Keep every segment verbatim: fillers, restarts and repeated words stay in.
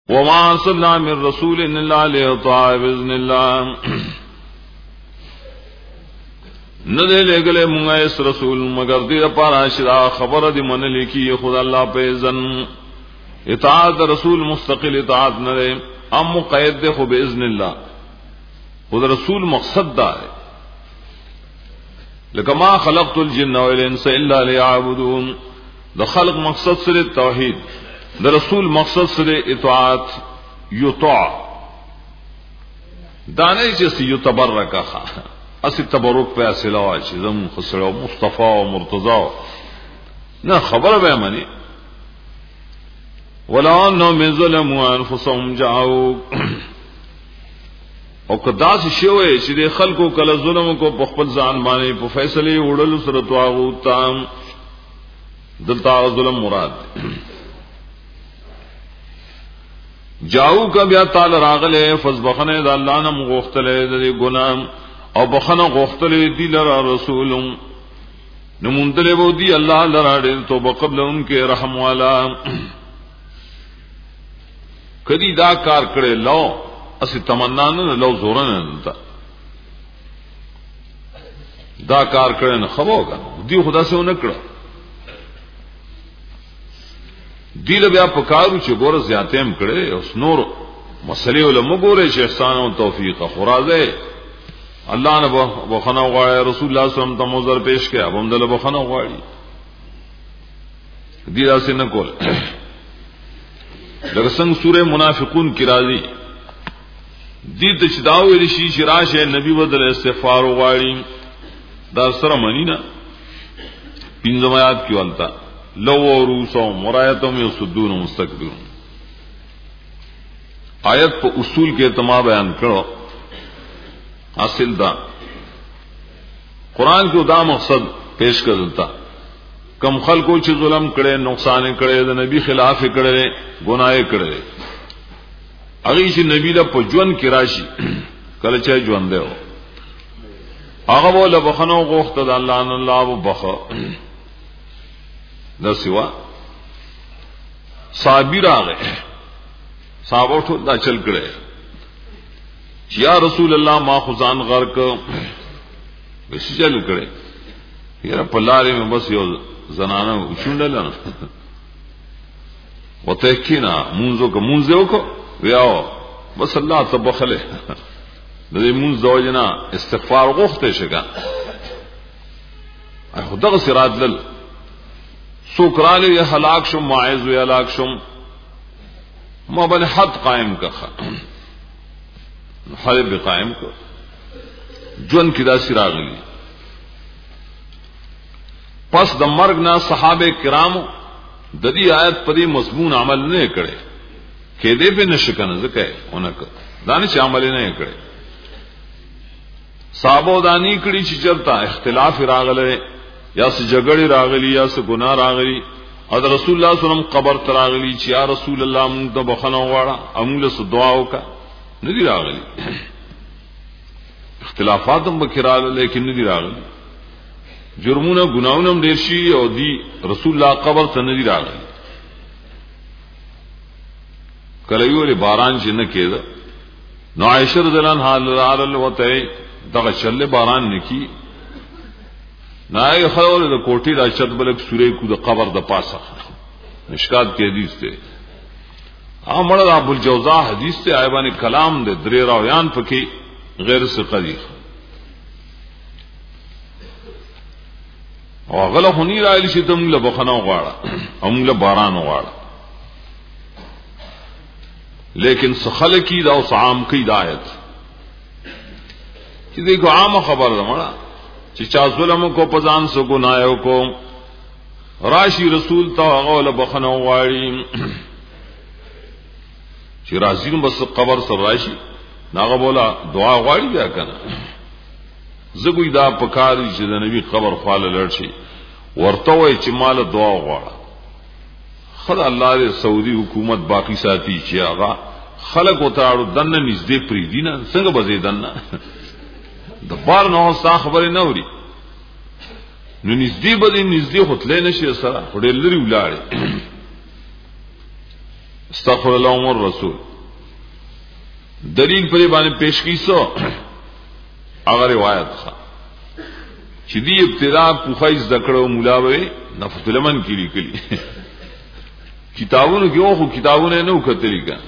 وما ارسلنا من رسول الا ليطاع باذن الله ندے لے گلے مونږه اس رسول مگر دې لپاره چې خبره دې منلې کی خدای الله په اذن اطاعت رسول مستقل اطاعت نه ام مقید ده خو باذن الله خدای رسول مقصد ده لکه ما خلقت الجن والانس الا ليعبدون د خلق مقصد سره توحید د رسول مقصد سره اطاعت یطاع دانه چې یتبرک اسی تبرک په اصله وای چې زم خسرو مصطفی او مرتضی نه خبره به معنی ولا انه من ظلموا انفسهم جاءوا او کدا چې شوی چې د خلکو کله ظلم کو په خپل ځان باندې په فیصله وړل سره توغوت تام دلته ظلم مراد جاءو کا بیا تعالی راغله فذبخنه د الله نه مغختله د ګناه او بخنه غختلې دی لرا رسولم نمونتله وو دی الله لرا دې توبه قبل انکه رحم والا کدی دا کار کړي لو اسی تمنا نه لو زور نه دا کار کړي نه خبوګا دی خدا سره نه کړه دی له بیا پکارو چې ګوره زیاتېم کړي اوس نور مسلې ولمو ګوره چې احسان او توفیق خورازه الله نے بخنا غواړي رسول الله صلی الله علیه وسلم ته موذر پیش کړي اب هم دله بخنا غواړي دي راسه نه کول لکه څنګه سوره منافقون کې راځي دي د چداو ورشي چې راشه نبی بدل استغفار غواړي دا سره معنی نه پنځم آیات کې ولتا لو ورسو مرایتهم یسدون مستكبرون آیت په اصول کې تما بیان کړو حاصل دا قرآن کو دا مقصد پیش کرتا کم خلقو چې ظلم کړي نقصان کړي د نبی خلاف کړي ګناه کړي هغه چې نبی له پجون کې راشي کله چې ژوند دی هغه ولا بخنو غوښته د الله ان الله وبخ دا سوا صابر هغه صحابه ټول دا چل کړي یا رسول الله ما خزان غرق وسی چل کړي یاره په لارې مې بس یو زنانه وښوندل نه وته کینا مونږو کو مونږو کو ویاو بس الله تبخله د دې مونږ زوجنا استغفار غوښته شګه خدغه سرات لل سوکراله یا هلاک شم معاذ یا هلاک شم ما بل حد قائم کخه حد قائم کو جون کی دا سراغلی پس د مرګ نه صحابه کرامو د دې آیت په دې مضمون عمل نه کړي کې دې به نشکنه ځکه اونک دانش عمل نه کړي صحابه دانی کړي چې چرتا اختلاف راغله یا س جګړې راغلي یا س ګناه راغلي او رسول الله صلی الله علیه وسلم قبر تراغلی چې یا رسول الله مونږ ته بخنه وغواړه امول س دعا وکړه ندی راغلی اختلافات هم بکراله لیکن ندی راغلی جرمونه ګناونه هم ډیر شي او دی رسول الله قبر ته ندی راغلی کله یو لري باران چې نه کېده نو عائشہ رضی الله عنها حال وته دغه چله باران نکی نه خلول د کوټی د چت بلک سورې کو د قبر د پاسه مشکات کې حدیث ته امر ابو الجوزاء حدیث ته ایبان کلام دے درې راویان پکې غیر ثقلی او غله هني راځي چې تم له بخنه غواړه هم له باران غواړه لیکن سخل کی دا او عام کی ہدایت چې دې کو عام خبر ده مړه چې چا ظلم کو پزان سو ګنايو کو راشي رسول ته هغه له بخنه غواړي چې راځي نو بس قبر سره راشي ناغه بولا دعا غواړي بیا کنه زګوی دا پکاري چې د نبی قبر خاله لړشي ورته وای چې مال دعا غواړه خدای الله دې سعودي حکومت باقی ساتي چې هغه خلق وتاړو دنه نږدې پری دینه څنګه بزې دنه د بار نو څه خبره نه وری نو نږدې بده نږدې هوتلې نشي سره وړل لري ولاړې استغفر الله والرسول دلیل پر باندې پیش کی سو هغه روایت ښه چې دی ابتدا پوخای ذکرو مولا وې نفت المن کې لیکلي کتابونو کې او کتابونه نه وکړي کا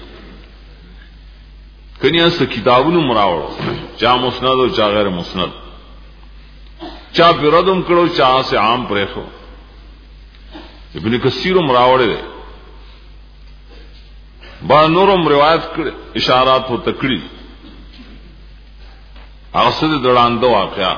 کنیا س کتابونو مراوړو چا مسند او چا غیر مسند چا پیرادم کړو چا سے عام پرېخو ابن کثیر مراوړې با نورم روایت کړ اشارات هو تکړی اصل دړاندو واقعا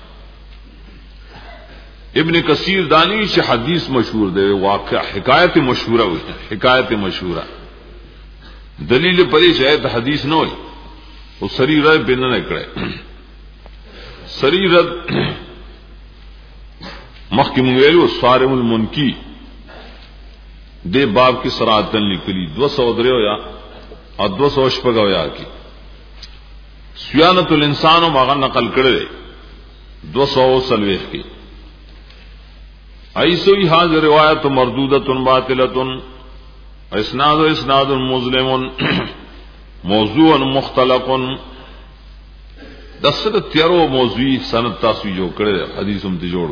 ابن کثیر دانی سے حدیث مشہور دے واقعہ حکایت مشہورہ ہوئی حکایت مشہورہ دلیل پری شاید حدیث نہ ہوئی وہ سری رد بن نہ کرے سری رد محکم ویلو صارم المنکی دے باب کی سراتن نکلی دو سو درے ہویا اور دو سو شپگا ہویا کی سیانت الانسان مغا نقل کرے دو سو سلویخ کی ایسو ہی حاضر روایت مردودت باطلت اسناد و اسناد مظلم موضوع مختلق دست تیرو موضوعی سند تاسوی جو کرے حدیث امتی جوڑ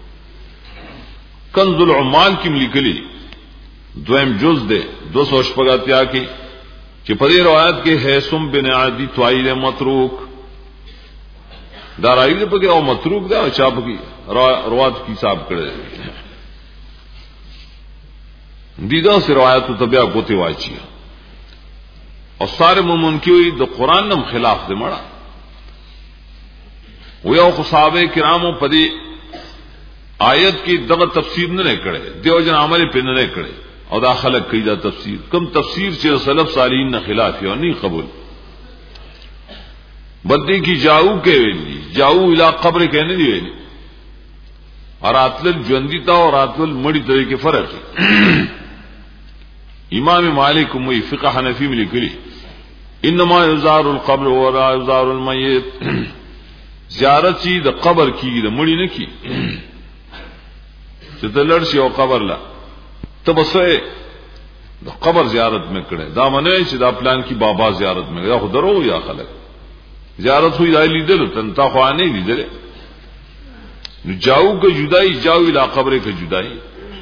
کنز العمال کی ملکلی دویم جز دے دو سو شپگا تیا کی کہ پدی روایت کے حیثم بن عادی توائل متروک دارائیل دے پکی او متروک دے چاپ کی روایت کی صاحب کرے دیدہ سے روایت تو طبیعہ گوتے واچی اور سارے مومن کی ہوئی دو قرآن نم خلاف دے مڑا وہ یو صحابہ کرامو پدی آیت کی دغه تفسیر نه کړي دیو جن عمل په نه کړي او دا خلق کوي دا تفسیر کم تفسیر چې سلف صالحین نه خلاف یو نه قبول بدی کی جاؤ کې ویلي جاؤ الی قبر کې نه دی ویلي اراتل ژوندۍ تا او راتل مړی ته کې فرق دی امام مالک مو فقہ حنفی میں لکھلی انما یزار القبر ولا یزار المیت زیارت چی د قبر کی د مړی نه کی چې د لړ شي او قبر لا تبسه د قبر زیارت میں کړه دا منه چې دا پلان کی بابا زیارت میں دا خو درو یا خلک زیارت ہوئی دا لیدل تن تا خو نه لیدل نو جاؤ کا جدائی جاؤ الی قبر کا جدائی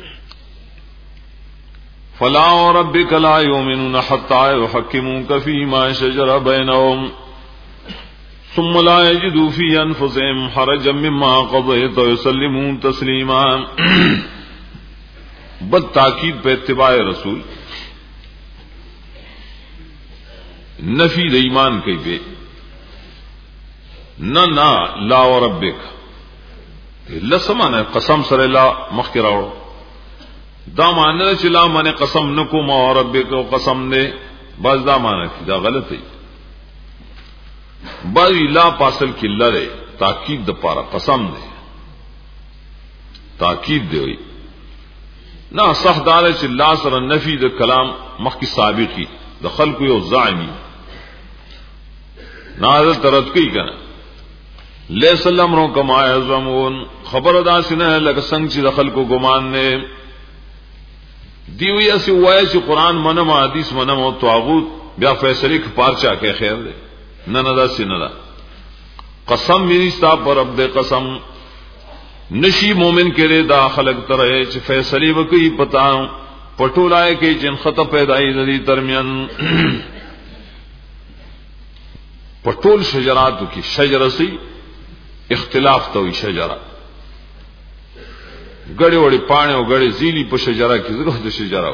فلا وربك لا يؤمنون حتى يحكموك فيما شجر بينهم ثم لا يجدوا في أنفسهم حرجا مما قضيت ويسلمون تسليما بد تاکید پہ اتباع رسول نفی د ایمان کوي به نہ نہ لا وربک لسمانه قسم سره لا مخکراو دا معنی چې لا معنی قسم نکو ما ربک قسم نه بس دا معنی دا غلط ہے بل لا پاسل کی لره تاکید د پاره قسم نه تاکید دی نہ صح دار چې لا سره نفی د کلام مخکی سابقی د خلق یو زعمی نازل ترد کی کنه لیس الامر کما یزمون خبر ادا سینه لکه څنګه چې د خلکو ګمان نه دیوی اسی وای چې قران منم حدیث منم او طاغوت بیا فیصله کې پارچا کې خیر دی نه نه دا سینه دا قسم می استا پر رب دې قسم نشی مومن کړي دا خلق ترې چې فیصله وکي پتا پټولای کې جن خطه پیدای دي درمیان پټول شجرات کی شجره سی اختلاف تو شجره گڑی وڑی پانے او گڑی زیلی په شجره کې زګه د شجره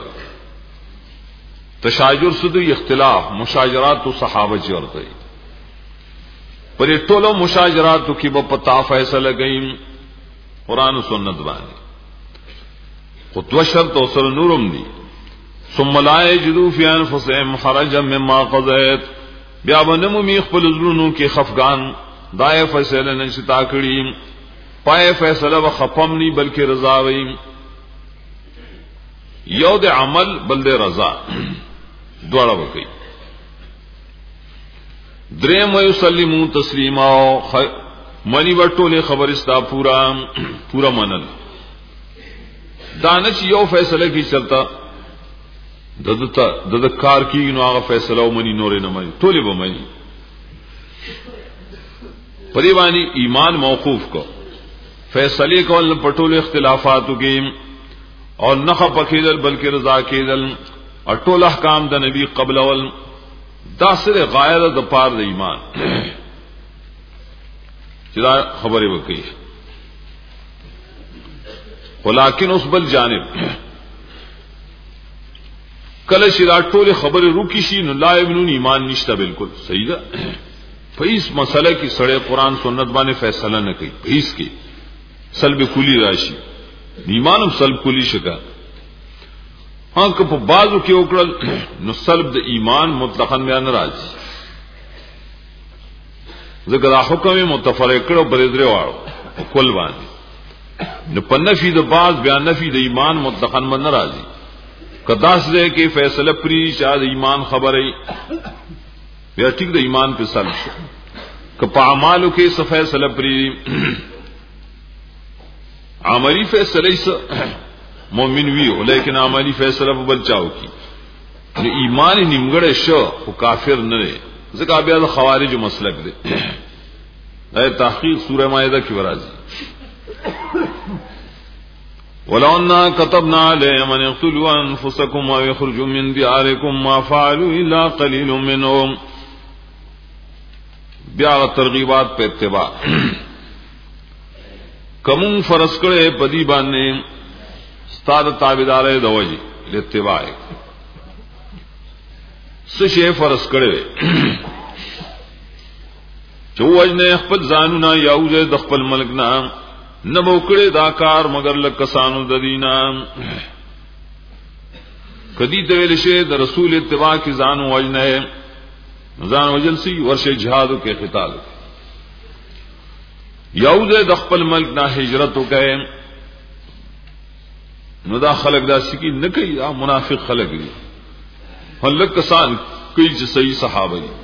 تشاجر سدو اختلاف مشاجرات او صحابه چورته پر ټولو مشاجرات کې په پتا فیصله گئیم قران او سنت باندې خو تو شرط او سر نورم دي ثم لا یجدوا فی انفسهم حرجا مما قضیت بیا باندې می خپل زړونو کې خفقان دای فیصله نشتا کړی پای فیصله و خپم نی بلکہ رضا ویم یو د عمل بل د رضا دواړه وکي دریم یسلمون تسلیما منی ورټوله خبر استا پورا پورا منل دانش یو فیصله کی چلتا دته د کار کیږي نو هغه فیصله ومني نور نه مني ټول به مني پری باندې ایمان موقوف کو فیصله کول پټول اختلافاتو کې اور نه پکېدل بلکې رضا کېدل او ټول احکام د نبی قبل اول دا سره غایره د پار د ایمان چې دا خبره وکړي ولکن اس بل جانب کله چې دا ټول خبره روکی شي نو لا ابنون ایمان نشته بالکل صحیح ده په هیڅ مسله کې سړی قران سنت باندې فیصله نه کوي په هیڅ کې سلب کلی راشي ایمانم سلب کلی شګه ها که په بازو کې وکړل نو سلب د ایمان مطلقاً بیان راځي ذکر حکم متفرق کړو بلې درې واړو کول باندې نو په نفي د باز بیان نفي د ایمان مطلقاً من راځي کداس دې کې فیصله پری شاد ایمان خبره بیا ټیک د ایمان په سلب شو که په اعمالو کې څه فیصله پری عملی فیصله مومن وی لیکن عملی فیصله په بل چاو کی نو ایمان نیمګړی شو او کافر نه دی ځکه بیا د خوارج مسلک دی دا تحقیق سوره مائده کې ورازي ولو ان كتبنا عليهم ان يقتلوا انفسكم ويخرجوا من دياركم ما فعلوا الا قليل منهم بیا ترغیبات په اتباع کوم فرض کړي پدی باندې ستاد تابعدارې دوجي اتباع څه شی فرض کړي چې وجنه خپل ځانونه یاوزه د خپل ملک نه نه موکړه دا کار مگر لکسانو د دینا کدی ته ویل شي د رسول اتباع کی ځانو وجنه ځان وجل سی ورشه جهاد کې قتال یاوزه د خپل ملک نه هجرت وکړي نو دا خلق دا سکی نه کوي دا منافق خلق دي هلک کسان کوي چې صحیح صحابه دي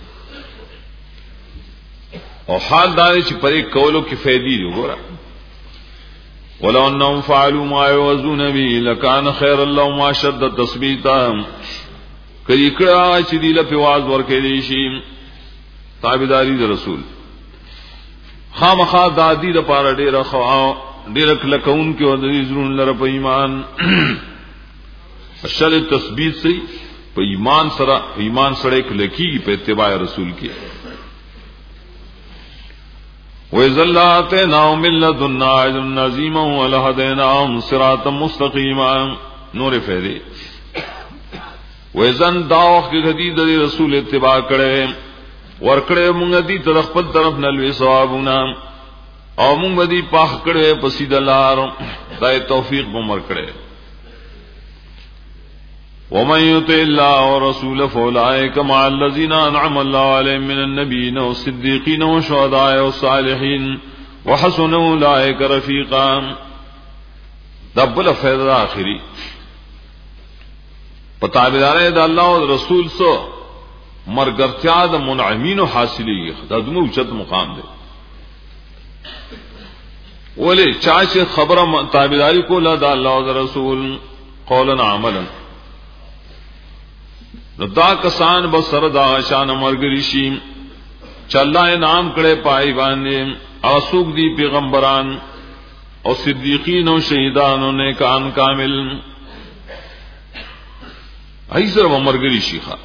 او حال دا چې پرې کولو کې فائدې دي وګوره ولو انهم فعلوا ما يوزون به لكان خير لهم واشد تثبيتا کړي کړه چې دی له پیواز ورکې دي شي تابعداري د رسول خامخا دادی د پاره ډیره خوا ډیره کلکون کې او د زرون لره په ایمان اشل تثبیت سي په ایمان سره ایمان سره کلکی په اتباع رسول کې وَإِذَلَّاتَيْنَاهُمْ مِن لَّدُنَّا أَجْرًا عَظِيمًا وَلَهَدَيْنَاهُمْ صِرَاطًا مُّسْتَقِيمًا نور فائدې وَإِذَن داوخ کې حدیث د رسول اتباع کړي ورکړې مونږ دي تر خپل طرف نه لوي ثوابونه او مونږ بدی پاک کړي په سیده لار دای توفیق بمر کړي ومن يطع الله ورسوله فاولئك مع الذين انعم الله عليهم من النبيين والصديقين والشهداء والصالحين وحسن اولئك رفيقا دبل فیض اخری پتا بیدارے د الله او رسول سو مرګرتیا د منعمین حاصلی د دمو چت مقام دی ولی چاچه خبره تابعداری کوله د الله او رسول قولا عملا دا کسان به سره دا شان مرګري شي چې الله انعام کړي پای باندې اوسوک دي پیغمبران او صدیقین او شهیدان او نیکان کامل ایسر و مرګري شي ښا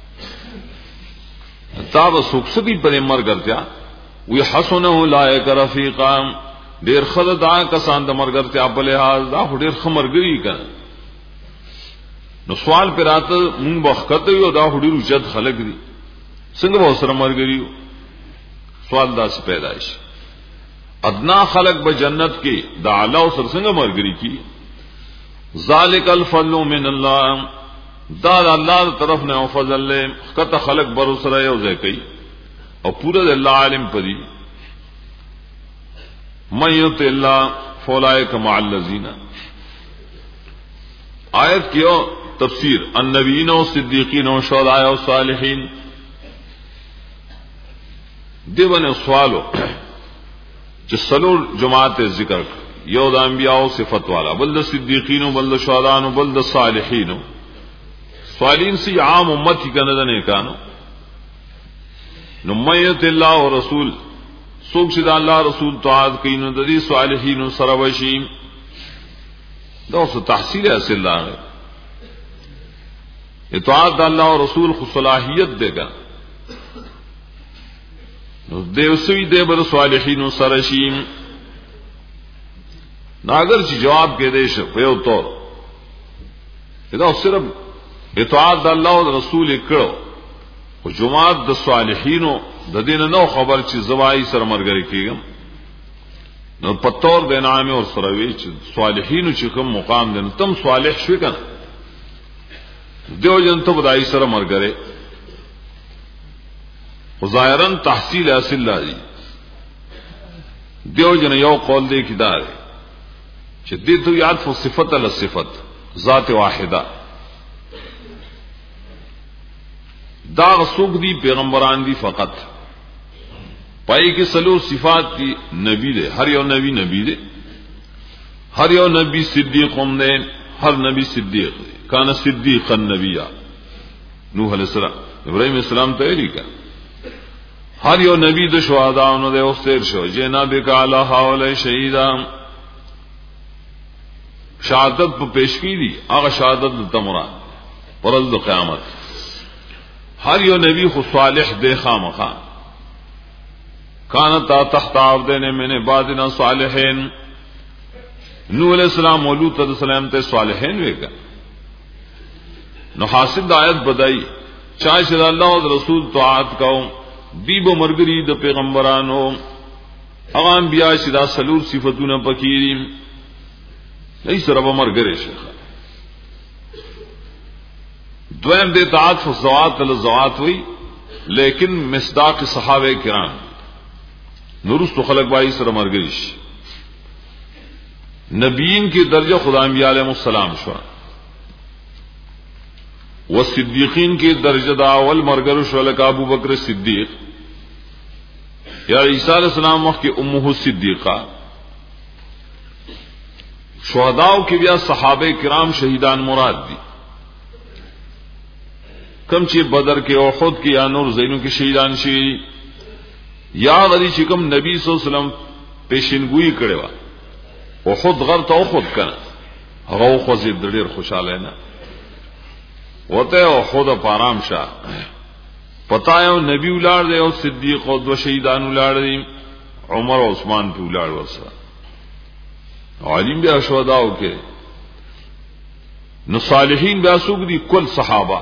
تا به سوک سکی پر مرګرتیا وی حسنه اولئک رفیقا ډیر خدای دا کسان د مرګرتیا په لحاظ دا ډیر خمرګري کړي نو سوال پر راته مونږ وخت یو دا هډیرو جد خلق دي څنګه به سره مرګري سوال دا څه پیدا شي ادنا خلق به جنت کې دا اعلی سره څنګه مرګري کی ذالک الفضل من الله دا الله طرف نه او فضل له کته خلق بر سره یو ځای کوي او پورا د الله عالم پدی مَيَّتِ الله فَأُولَئِكَ مَعَ الَّذِينَ آیت کیو تفسیر النبیین و صدیقین و شہداء و صالحین دیوان سوالو چې سلور جماعت ذکر یو د انبیاء صفت والا بل د صدیقین بل د شهداء بل د صالحین صالحین سی عام امت کی کنه نه کانو نو میت الله او رسول سوک چې د الله رسول طاعت کوي نو د دې صالحین سره وشي دا اوس تحصیل اصل الله اطاعت الله او رسول خو صلاحیت دیګا نو دیو سوی دی بر صالحین سره شي ناگر چې جواب کې دی شو په یو تور دا صرف اطاعت الله او رسول کړو او جماعت د صالحینو د دین نو خبر چې زوای سره مرګري کیږم نو پتور د انعام او سره وی چې صالحینو چې کوم مقام دین تم صالح شوي کنه دیو جن ته بدای سره مرګره ظاهرا تحصیل اصل الله دیو جن یو قول دی کیدار چې دې ته یاد فو صفت ال صفت ذات واحده دا سوق دی پیغمبران دی فقط پای کې سلو صفات دی نبی دے ہر یو نبی نبی دے ہر یو نبی صدیق هم دے ہر نبی صدیق دے کان صدیقا نبیا نوح علیہ السلام ابراہیم علیہ السلام ته لیکا ہر یو نبی د شهداونو دے اوس تیر شو جنا بک علی حول شهیدا شهادت په پیشکی دی هغه شهادت د تمرا پرز د قیامت ہر یو نبی خو صالح دے خامخا کانتا تحت عبدین من عبادنا صالحین نوح علیہ السلام و لوط علیہ السلام تے صالحین ویگا نو حاصل دا آیت بدائی چاہے شد اللہ و رسول طاعت کاؤ دیب و مرگری دا پیغمبرانو اغام بیا شدا سلور صفتون پکیری نہیں سرب مرگرے شیخ دویم دے طاعت فزوات الزوات ہوئی لیکن مصداق صحابہ کرام نورست خلق بائی سر مرگریش نبیین کے درجہ خدا انبیاء علیہ السلام شوا و صدیقین کے درجہ داول مرگر شوا لک ابو بکر صدیق یا عیسیٰ علیہ السلام وقت کی امہ صدیقہ شہداؤ کے بیا صحابہ کرام شہیدان مراد دی کم چی بدر کے احد کی یا نور زینوں کے شہیدان شی یا غدی چکم نبی صلی اللہ علیہ وسلم پیشنگوئی کرے وا احد غر تو احد کنا غو خوزی دڑیر خوشحال ہے نا وتے احد پارام شاہ پتایا نبی اولاد دے او صدیق او دو شہیدان اولاد دے عمر و عثمان پہ اولاد ورسا عالم بیا شہداؤ کے نو صالحین بیا سوق دی کل صحابہ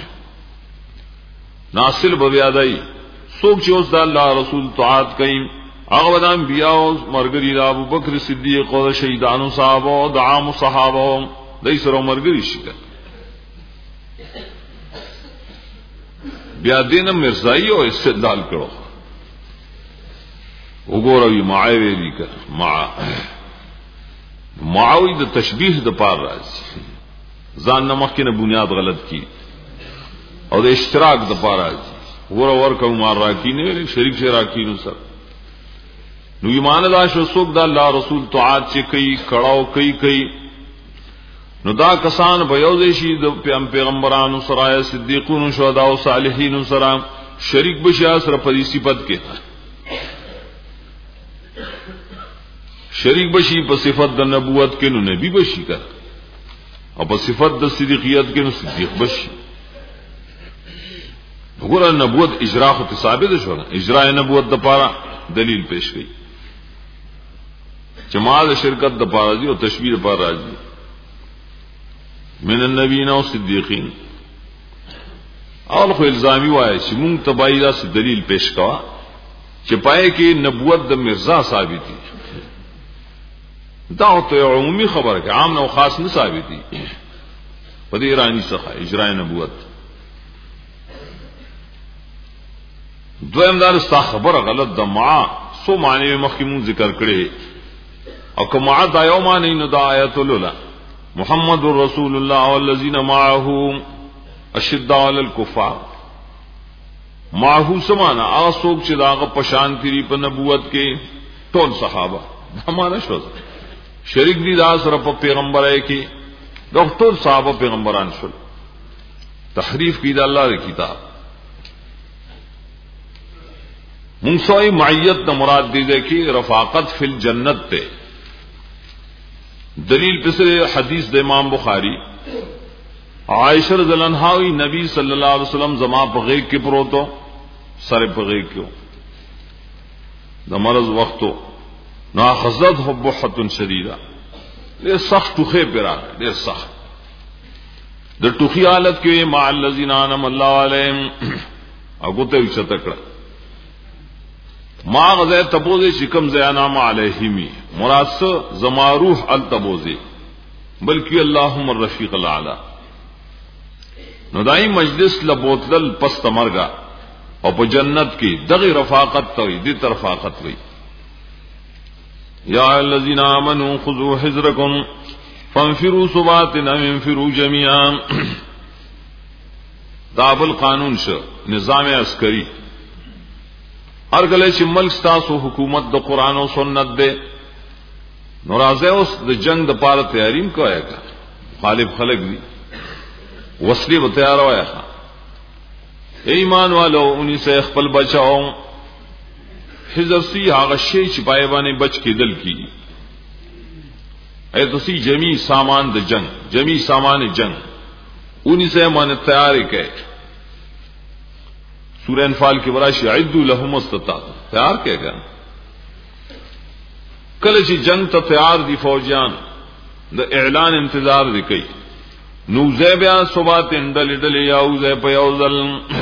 ناصل بویادائی سوک چې اوس د الله رسول طاعت کوي هغه د انبیاء او مرګري د ابو بکر صدیق او شهیدانو صحابه او د عام صحابه د سره مرګري شي بیا دین مرزایی او استدلال کړو وګوروي معاویه دي کړه مع معاویه د تشبیه د پار راځي ځان نه مخکې نه بنیاد غلط کی او د اشتراک د پار راځي ور ور کوم راکین شریک سے راکین سر نو ایمان دا شو سوک دا اللہ رسول طاعت چ کئی کڑاو کئی کئی نو دا کسان بیوزشی د پیغمبرانو سرای صدیقون شهدا او صالحین سرا شریک بشیا سره په صفت کې شریک بشی په صفت د نبوت کې نو نبی بشی کړه او په صفت د صدیقیت کې نو صدیق بشی وګوره نبوت اجرا خو ثابت شو اجرا نبوت د پاره دلیل پیش کړي جماعت شرکت د پاره دی او تشبیه د پاره راځي من النبیین او صدیقین اول خو الزامی وایي چې مونږ تبایدا سے دلیل پیش کوا چې پای کې نبوت د مرزا ثابت دي دا ته عمومي خبره کې عام او خاص نه ثابت دي په دې ایرانی څخه اجرا نبوت دویم دار استا خبر غلط د مع سو معنی مخکمون ذکر کړي او کما دا یو معنی نو د آیت لولا محمد رسول الله والذین معه اشداء علی الکفار معه سمانا اسوک چې داغه پشان کړي په نبوت کې ټول صحابه همانه شو شریک دي دا سره په پیغمبرای کې ټول صحابه پیغمبران شول تحریف کی دا اللہ دی کتاب. منسوئی معیت نہ مراد دی دے کی رفاقت فی الجنت تے دلیل پسر حدیث دے امام بخاری عائشہ رضی اللہ عنہا نبی صلی اللہ علیہ وسلم زما پغیگ کی پروتو سر پغیگ کیوں دا مرض وقتو ناخذت حبحت شدیدہ دیر سخت ٹوخے پیرا دیر سخت در ٹوخی حالت کے مع الذین انعم اللہ علیہم اگوتے وچ تکڑا ما غزے تبوزے شکم زیانام علیہمی مراد زما روح التبوزے بلکہ اللہم الرفیق الاعلی ندائی مجلس لبوتل پست مرگا اور پا جنت کی دغی رفاقت توئی دی رفاقت وئی. یا الذین آمنوا خذوا حذرکم فانفروا ثبات او انفروا جميعا. دابل قانون شو نظام عسکری ہر گلے چ ملک ستاسو حکومت د قرآن و سنت دے نورازے اس د جنگ د پار تیاریم کو آئے گا غالب خلق دی وصلی و تیار ہوا ہے. ایمان والو انہی سے اخپل بچاؤ حضر سی آغا شی چپائے بانے بچ کے دل کی اے تو سی جمی سامان د جنگ جمی سامان جنگ انہی سے مان تیار کے سورہ انفال کی براشی عدو لہم استطاعت تیار کے گا کل چی جنگ تا تیار دی فوجیان دا اعلان انتظار دی کئی نوزے بیا صبات ڈلی ڈلی یاوزے پیوزل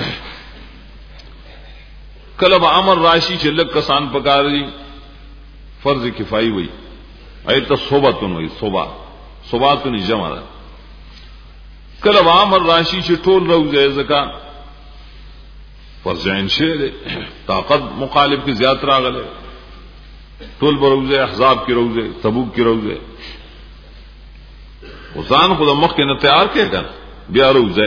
کلب عمر راشی چلک کسان پکار دی فرض کفائی ہوئی ایتا صوبتن ہوئی صوبات صوباتن جمع دا کلب عمر راشی چ ٹول روزے زکا فرض عین شے دے طاقت مخالف کی زیادت راغلے ٹول بروزے احزاب کی روزے تبوک کی روزے وزان خدا مخ کے نہ تیار کے گا بیا روزے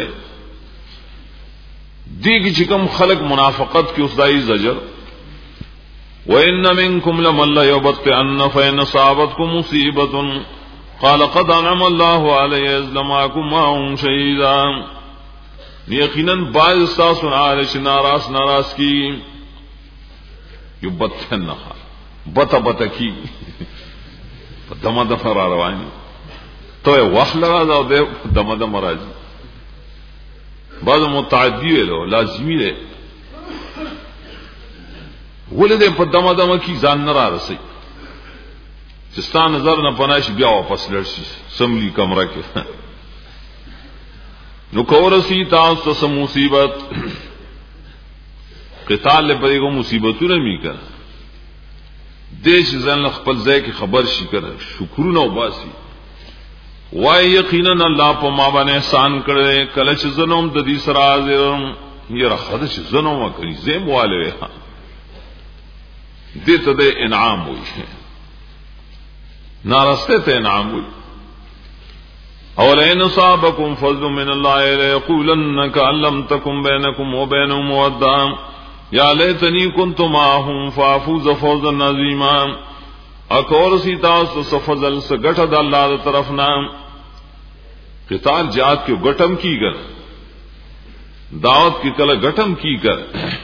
دی کی چکم خلق منافقت کی اسدائی زجر وَإِنَّ مِنْكُمْ لَمَنْ لَيُبَطِّئَنَّ فَإِنْ أَصَابَتْكُمْ مُصِيبَةٌ قَالَ قَدْ أَنْعَمَ اللَّهُ عَلَيَّ إِذْ لَمْ أَكُن مَّعَهُمْ شَهِيدًا. یقیناً بعض استاسن عالش ناراس ناراس کی یبطئنّ بطا بطا کی دم دم را روانی تو وقت لگا دا دے دم دم راجی بعض متعدی لو لازمی دے ولې دې په دمه دمه کې ځان نه را رسي چې ستاسو نظر نه پناش بیا واپس لړشي سملی کمره کې نو کورسی تاسو ته مصیبت قتال له پرېګو مصیبتونه می کړ دیش ځان خپل ځای کې خبر شي کړ شکرونه وباسي وای یقینا الله په ما باندې احسان کړی کله چې زنوم د دې سره حاضر یې راخد چې زنوم کوي زم والے دیتا دے انعام ہوئی نارستے تے انعام ہوئی اولئن صابکم فضل من اللہ لیقولن کأن لم تکن بینکم و بینہم مودہ یا لیتنی کنت معہم فافوز فوزا عظیما اکور سی تاس سفضل سگٹھ دا اللہ دا طرفنا قتال جہاد کی گٹم کی کر دعوت کی کل گٹم کی کر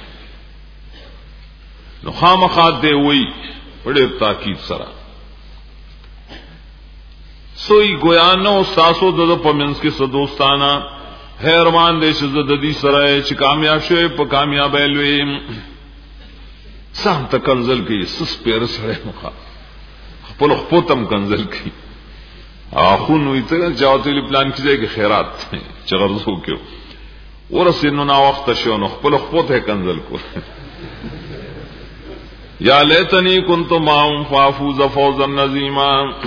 خامخات دے ہوئی بڑے تاکید سرا سوئی گویا نو ساسو دد پمنس کے سدوستانہ حیرمان دے شددی سرائے چ کامیاب شوے پ کامیاب ایلوی سام تکنزل کی سس پیر سڑے مخا خپل خپوتم کنزل کی اخون وی ته جاوتلی پلان کیږي کہ خیرات چغرزو کیو ورسینو نا وخت شو نو خپل خپوت کنزل کو یا لیتنی کنت معهم فافوز فوزا عظیما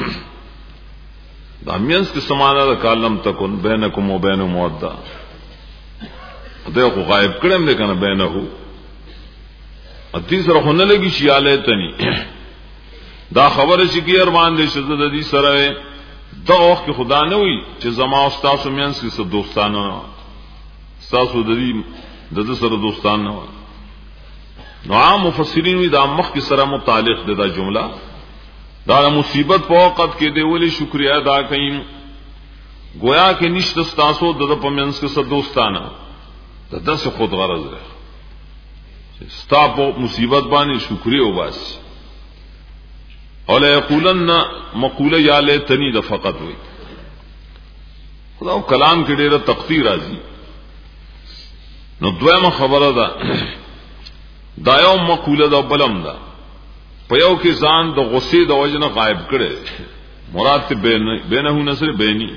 دامینس کی سمانا دا کالم تکن بینکم و بین مودہ دیکھو غائب کرم دیکھنا بینہو تیسرا خونہ لگی چی یا لیتنی دا خبر چکی ارمان دے شدد دی سرائے دا وقت کی خدا نوی چی زما استاسو مینس کی سر دوستانا استاسو دی دد سر دوستانا نو عام مفسرین وی دا مخ کی سره متعلق ده دا جمله دا مصیبت په وخت کې دی ولی شکریا ادا کین گویا کہ نشت ستاسو د پمنس کے دوستانہ د دس خود غرض ہے ستا په مصیبت باندې شکرې وباسي او لا یقولن مقوله یا لیتنی د فقط وي خداو کلام کې ډیره تقدیر راځي نو دویمه خبره ده دا یو مقوله ده بلم ده په یو کې ځان د غصې د وجنه غایب کړي مراد ته بینه نصر بینی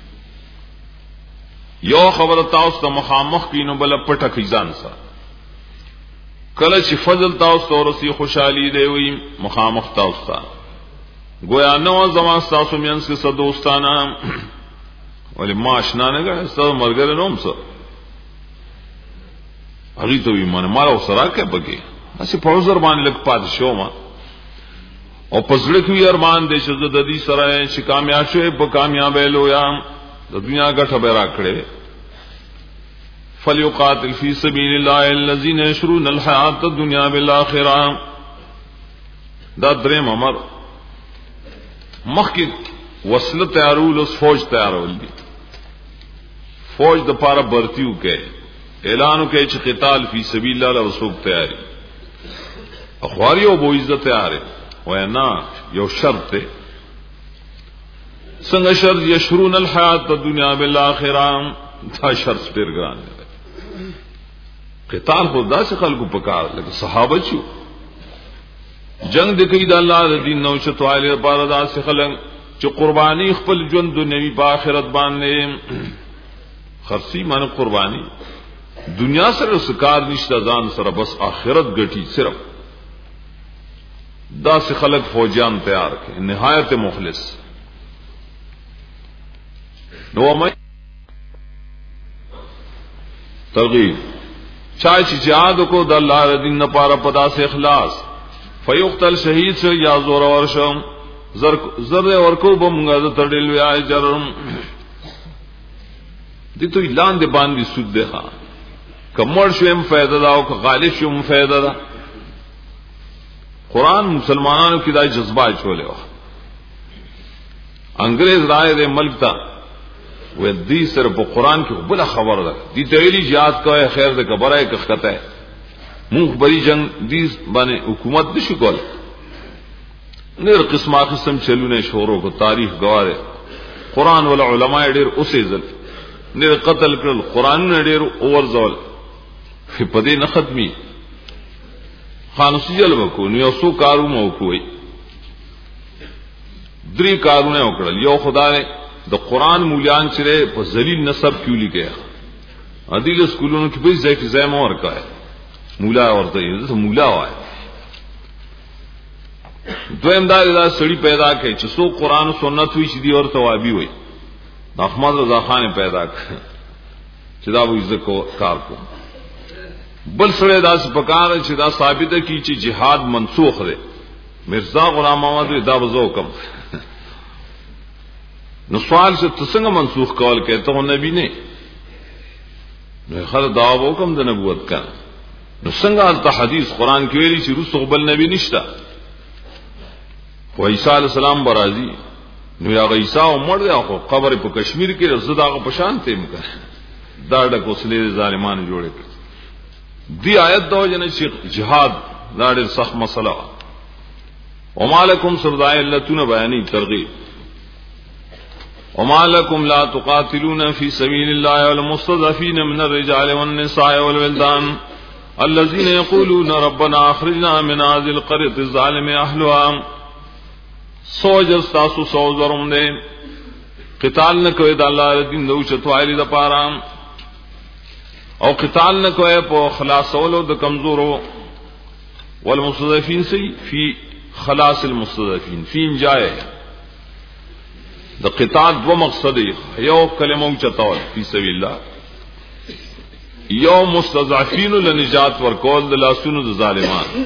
یو خبره تاسو ته مخامخ کینو بل پټه کی ځان سره کله چې فضل تاسو ته ورسی خوشحالي دی وي مخامخ تاسو ته گویا نو زما تاسو مینس کې څه دوستانه ولی ما آشنا نه غواړم تاسو مرګره نوم څه هغه ته ایمان مارو سره کې بګي اسی په وزر باندې لک پات شو ما او پزړه کې ارمان دې چې د دې سره چې کامیاب شوه په کامیابې لویا د دنیا ګټه به راکړي فليقاتل في سبيل الله الذين يشرون الحياة الدنيا بالآخرة دا دریم امر مخکې وصله تیارول اوس فوج تیارول دي فوج د پاره برتیو کې اعلانو کې چې قتال فی سبیل الله وسوک تیاری اخواری او بو عزت تیار وای نه یو شرط ته څنګه شرط یشرون الحیات الدنیا بالآخرة دا شرط ډیر ګران دی قتال خو داسې خلکو پکار لکه صحابه چو جنگ د کوي د الله د دین نو شتو علی لپاره داسې خلک چې قربانی خپل ژوند دنیوي په آخرت باندې خرڅي معنی قربانی دنیا سره سکار نشته ځان سره بس آخرت ګټي صرف داسې خلک فوجیان تیار کړي نهایت مخلص نو مې ترغیب چای چې جهاد کو د الله دین لپاره پدا سے اخلاص فیقتل شهید سے یا زور ورشم زر زر ورکو بمغه تړل وی اجرم دي تو اعلان دي باندې سود ده ها کمر شوم فائدہ دا او غالب شوم فائدہ دا قران مسلمانانو کې دا جذبه چولې و انګريز رائے دے ملک تا و دې سره په قران کې بل خبر ده دې تېلی jihad کوي خیر ده کبره کې خطه ہے مونږ بری جنگ دې باندې حکومت نشو کول نور قسمه قسم چلونه شورو کو تاریخ گواه قران ول علماء ډېر اوسې ځل نور قتل کړل قران ډېر اور ځول په دې نه ختمي خانوسی جلوه کو نو سو کارونه وکوي درې کارونه وکړل یو خدای د قران مولیان چره په ذلیل نسب کیو لګیا عادل سکولونو کې به ځای کې ځای مور کاه مولا ورته یې مولا وای دویم دا د سړی پیدا کړي چې سو قران او سنت وی چې دی ورته وابي وي احمد رضا خان پیدا کړ چې دا وې زکو کار کو بل سره دا سپکار چې دا ثابته کی چې jihad منسوخ دی مرزا غلام محمد دا وځو کم نو سوال سے تسنگ منسوخ کول کہتا ہوں نبی نے نو خل دعو حکم د نبوت کا نو څنګه الته حدیث قران کې ویلي چې رسول بل نبی نشتا و عیسی علی السلام برازي نو یا عیسی عمر دی خو قبر په کشمیر کې رزداغه پشان ته مکه دا د کوسلې ظالمانو جوړه دی آیت دو جن جهاد دا ډېر سخت مسله وما لكم سردای التون بیانی ترغیب وما لكم لا تقاتلون في سبيل الله والمستضعفين من الرجال والنساء والولدان الذين يقولون ربنا اخرجنا من هذه القرية الظالم اهلها سوج استاسو سوزرم دے قتال نہ کوئی د الله دین نو چتوایلی د پارام او قتال نہ کوئی په خلاصولو د کمزورو والمستضعفين سی فی خلاص المستضعفين فی انجائے د قتال دو مقصد یو کلمه چتاول فی سبیل الله یو مستضعفین لنجات ورکول د لاسونو د ظالمان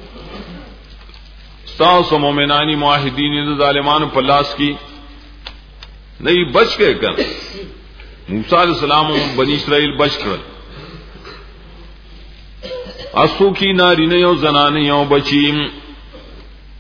تاسو مومنانی موحدین د ظالمانو په لاس کی نہیں بچ گئے کر موسی علیہ السلام بنی اسرائیل بچ کړل اسو کی ناری نه یو زنانه یو بچیم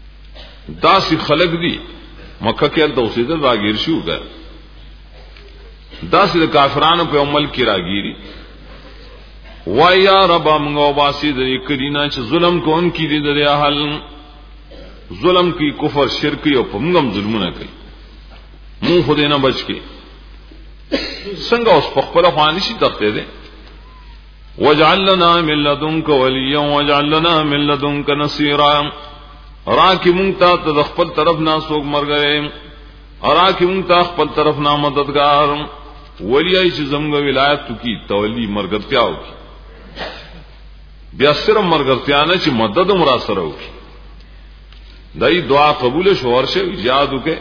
داسې خلق دي مکه کې د اوسېدل راګیر شو ګر داسې د کافرانو په عمل کې راګيري وَيَا رَبَّ مَنْغَوْ بَاسِي دَرِي كَرِينَا چه ظلم کون کی دی در احل ظلم کی کفر شرکی او پمغم ظلمونه کوي مون خو دې نه بچ کی څنګه اوس په خپل خواني شي تخته دي وَاجْعَلْ لَنَا مِن لَّدُنكَ وَلِيًّا وَاجْعَلْ لَنَا مِن لَّدُنكَ نَصِيرًا راکی مونږ ته د خپل طرف نه سوګ مرګره راکی مونږ ته خپل طرف نه مددگار ولیای چې زموږ ولایت کی تولی مرګتیاو کی بیا صرف مرګتیا نه چې مدد مرا سره وکي دای دعا قبول شو ورشه یاد وکي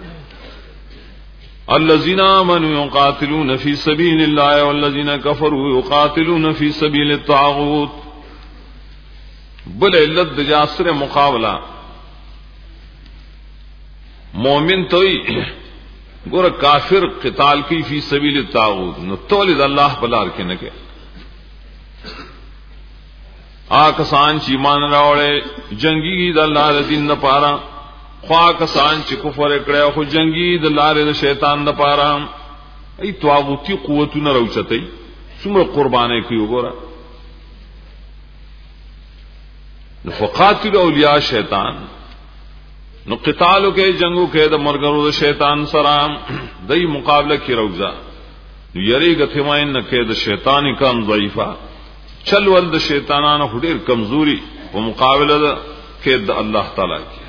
الذين آمنوا يقاتلون في سبيل الله والذين كفروا يقاتلون في سبيل الطاغوت بل علت د جاسر مقابله مومن توي ګور کافر قتال کی فی سبیل الطاغوت نو تولد الله بلار کې نه کې آ کسان چې ایمان راوړې جنگي د الله د دین لپاره خوا کسان چې کفر کړي خو جنگي د لارې د شیطان لپاره ای طاغوتی قوتونه راوچتای څومره قربانای کوي وګوره نو فقاتل اولیاء شیطان نو قتالو کې جنگو کې د مرګرو د شیطان سره دای مقابله کې روزه نو یریګه ثماین نه کې د شیطان کم ضعیفه چل ول د شیطانانو ډېر کمزوري په مقابله کې د الله تعالی